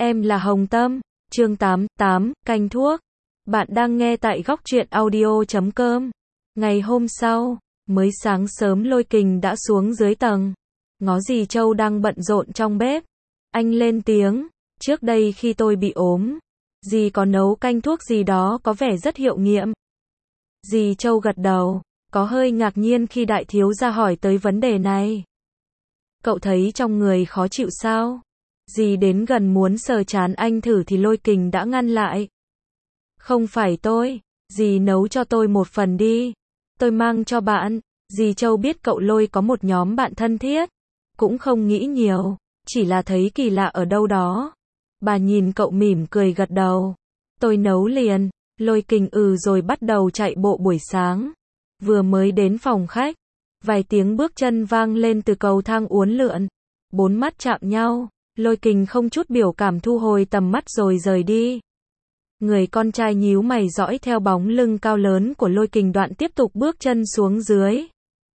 Em là Hồng Tâm, chương 88, canh thuốc. Bạn đang nghe tại góc truyện audio.com. Ngày hôm sau, mới sáng sớm Lôi Kình đã xuống dưới tầng. Ngó dì Châu đang bận rộn trong bếp. Anh lên tiếng, trước đây khi tôi bị ốm, dì có nấu canh thuốc gì đó có vẻ rất hiệu nghiệm. Dì Châu gật đầu, có hơi ngạc nhiên khi đại thiếu gia hỏi tới vấn đề này. Cậu thấy trong người khó chịu sao? Dì đến gần muốn sờ trán anh thử thì Lôi Kình đã ngăn lại. Không phải tôi, dì nấu cho tôi một phần đi. Tôi mang cho bạn. Dì Châu biết cậu Lôi có một nhóm bạn thân thiết. Cũng không nghĩ nhiều, chỉ là thấy kỳ lạ ở đâu đó. Bà nhìn cậu mỉm cười gật đầu. Tôi nấu liền. Lôi Kình rồi bắt đầu chạy bộ buổi sáng. Vừa mới đến phòng khách, vài tiếng bước chân vang lên từ cầu thang uốn lượn. Bốn mắt chạm nhau, Lôi Kình không chút biểu cảm thu hồi tầm mắt rồi rời đi. Người con trai nhíu mày dõi theo bóng lưng cao lớn của Lôi Kình đoạn tiếp tục bước chân xuống dưới.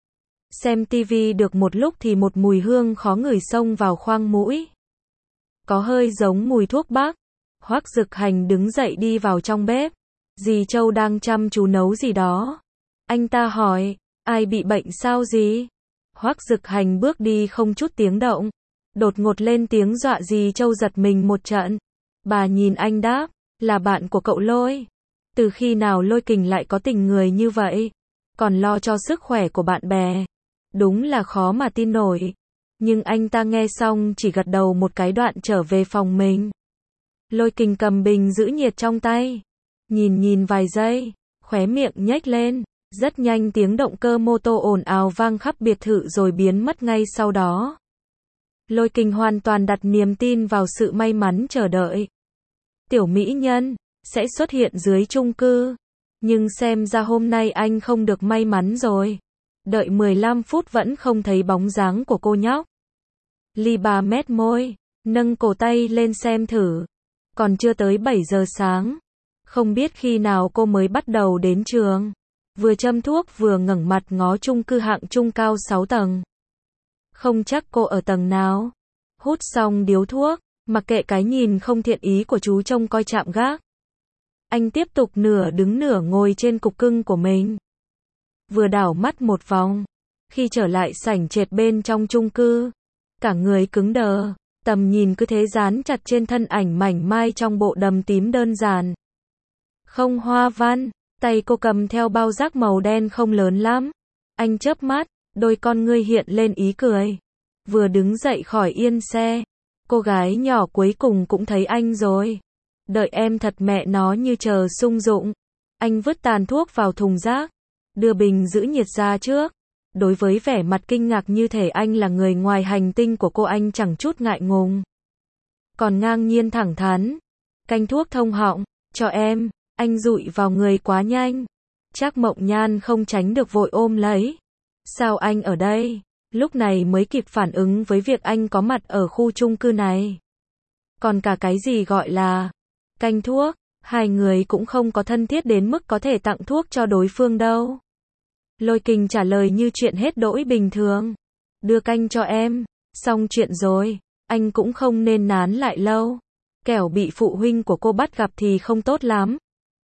Xem tivi được một lúc thì một mùi hương khó ngửi xông vào khoang mũi. Có hơi giống mùi thuốc bắc. Hoắc Dực Hành đứng dậy đi vào trong bếp. Dì Châu đang chăm chú nấu gì đó. Anh ta hỏi, ai bị bệnh sao dì? Hoắc Dực Hành bước đi không chút tiếng động. Đột ngột lên tiếng dọa dì Châu giật mình một trận. Bà nhìn anh đáp, là bạn của cậu Lôi. Từ khi nào Lôi Kình lại có tình người như vậy? Còn lo cho sức khỏe của bạn bè. Đúng là khó mà tin nổi. Nhưng anh ta nghe xong chỉ gật đầu một cái đoạn trở về phòng mình. Lôi Kình cầm bình giữ nhiệt trong tay. Nhìn vài giây, khóe miệng nhếch lên. Rất nhanh tiếng động cơ mô tô ồn ào vang khắp biệt thự rồi biến mất ngay sau đó. Lôi Kình hoàn toàn đặt niềm tin vào sự may mắn chờ đợi. Tiểu mỹ nhân sẽ xuất hiện dưới chung cư. Nhưng xem ra hôm nay anh không được may mắn rồi. Đợi 15 phút vẫn không thấy bóng dáng của cô nhóc. Ly bà mét môi, nâng cổ tay lên xem thử. Còn chưa tới 7 giờ sáng. Không biết khi nào cô mới bắt đầu đến trường. Vừa châm thuốc vừa ngẩng mặt ngó chung cư hạng trung cao 6 tầng. Không chắc cô ở tầng nào. Hút xong điếu thuốc, mặc kệ cái nhìn không thiện ý của chú trông coi trạm gác. Anh tiếp tục nửa đứng nửa ngồi trên cục cưng của mình. Vừa đảo mắt một vòng, khi trở lại sảnh trệt bên trong chung cư, cả người cứng đờ, tầm nhìn cứ thế dán chặt trên thân ảnh mảnh mai trong bộ đầm tím đơn giản. Không hoa văn, tay cô cầm theo bao rác màu đen không lớn lắm. Anh chớp mắt, đôi con ngươi hiện lên ý cười. Vừa đứng dậy khỏi yên xe, cô gái nhỏ cuối cùng cũng thấy anh rồi. Đợi em thật mẹ nó như chờ sung dụng. Anh vứt tàn thuốc vào thùng rác, đưa bình giữ nhiệt ra trước. Đối với vẻ mặt kinh ngạc như thể anh là người ngoài hành tinh của cô, anh chẳng chút ngại ngùng. Còn ngang nhiên thẳng thắn. Canh thuốc thông họng, cho em. Anh dụi vào người quá nhanh. Trác Mộng Nhan không tránh được vội ôm lấy. Sao anh ở đây? Lúc này mới kịp phản ứng với việc anh có mặt ở khu chung cư này. Còn cả cái gì gọi là canh thuốc, hai người cũng không có thân thiết đến mức có thể tặng thuốc cho đối phương đâu. Lôi Kình trả lời như chuyện hết đỗi bình thường. Đưa canh cho em, xong chuyện rồi, anh cũng không nên nán lại lâu. Kẻo bị phụ huynh của cô bắt gặp thì không tốt lắm.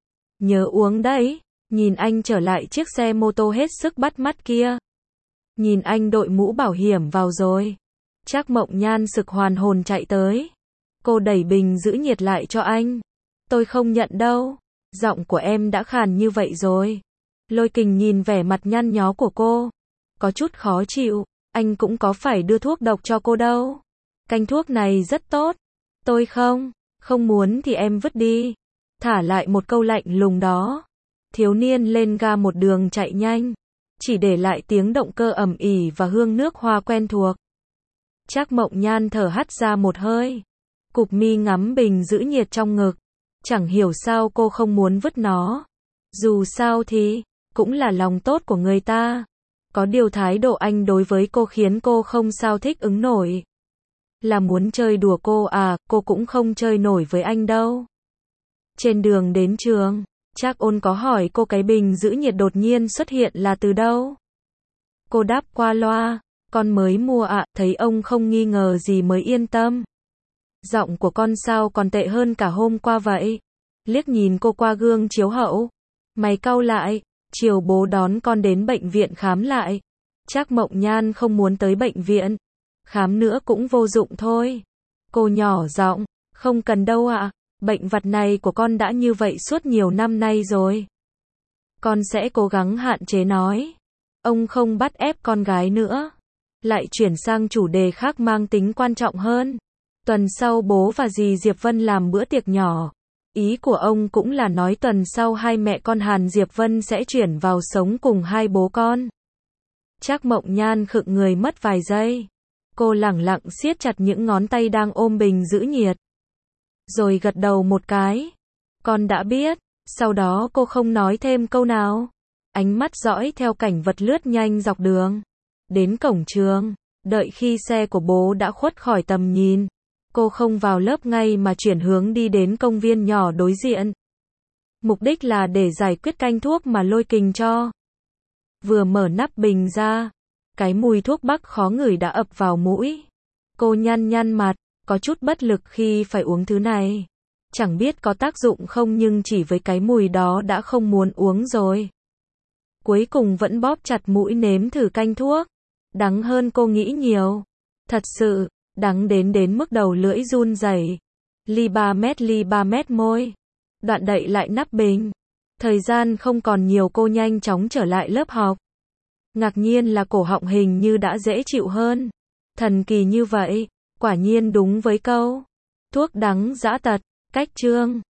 Nhớ uống đấy. Nhìn anh trở lại chiếc xe mô tô hết sức bắt mắt kia. Nhìn anh đội mũ bảo hiểm vào rồi. Trác Mộng Nhan sực hoàn hồn chạy tới. Cô đẩy bình giữ nhiệt lại cho anh. Tôi không nhận đâu. Giọng của em đã khàn như vậy rồi. Lôi Kình nhìn vẻ mặt nhăn nhó của cô. Có chút khó chịu. Anh cũng có phải đưa thuốc độc cho cô đâu. Canh thuốc này rất tốt. Tôi không muốn thì em vứt đi. Thả lại một câu lạnh lùng đó. Thiếu niên lên ga một đường chạy nhanh. Chỉ để lại tiếng động cơ ầm ĩ và hương nước hoa quen thuộc. Trác Mộng Nhan thở hắt ra một hơi. Cụp mi ngắm bình giữ nhiệt trong ngực. Chẳng hiểu sao cô không muốn vứt nó. Dù sao thì, cũng là lòng tốt của người ta. Có điều thái độ anh đối với cô khiến cô không sao thích ứng nổi. Là muốn chơi đùa cô à, cô cũng không chơi nổi với anh đâu. Trên đường đến trường, Trác Ôn có hỏi cô cái bình giữ nhiệt đột nhiên xuất hiện là từ đâu. Cô đáp qua loa, con mới mua ạ, thấy ông không nghi ngờ gì mới yên tâm. Giọng của con sao còn tệ hơn cả hôm qua vậy? Liếc nhìn cô qua gương chiếu hậu. Mày cau lại, chiều bố đón con đến bệnh viện khám lại. Trác Mộng Nhan không muốn tới bệnh viện. Khám nữa cũng vô dụng thôi. Cô nhỏ giọng, không cần đâu ạ. Bệnh vặt này của con đã như vậy suốt nhiều năm nay rồi. Con sẽ cố gắng hạn chế nói. Ông không bắt ép con gái nữa. Lại chuyển sang chủ đề khác mang tính quan trọng hơn. Tuần sau bố và dì Diệp Vân làm bữa tiệc nhỏ. Ý của ông cũng là nói tuần sau hai mẹ con Hàn Diệp Vân sẽ chuyển vào sống cùng hai bố con. Trác Mộng Nhan khựng người mất vài giây. Cô lẳng lặng siết chặt những ngón tay đang ôm bình giữ nhiệt. Rồi gật đầu một cái. Con đã biết. Sau đó cô không nói thêm câu nào. Ánh mắt dõi theo cảnh vật lướt nhanh dọc đường. Đến cổng trường. Đợi khi xe của bố đã khuất khỏi tầm nhìn. Cô không vào lớp ngay mà chuyển hướng đi đến công viên nhỏ đối diện. Mục đích là để giải quyết canh thuốc mà Lôi Kình cho. Vừa mở nắp bình ra, cái mùi thuốc bắc khó ngửi đã ập vào mũi. Cô nhăn nhăn mặt, có chút bất lực khi phải uống thứ này. Chẳng biết có tác dụng không nhưng chỉ với cái mùi đó đã không muốn uống rồi. Cuối cùng vẫn bóp chặt mũi nếm thử canh thuốc. Đắng hơn cô nghĩ nhiều. Thật sự, đắng đến mức đầu lưỡi run rẩy. Ly 3 mét môi. Đoạn đậy lại nắp bình. Thời gian không còn nhiều, cô nhanh chóng trở lại lớp học. Ngạc nhiên là cổ họng hình như đã dễ chịu hơn. Thần kỳ như vậy, quả nhiên đúng với câu thuốc đắng dã tật. Cách chương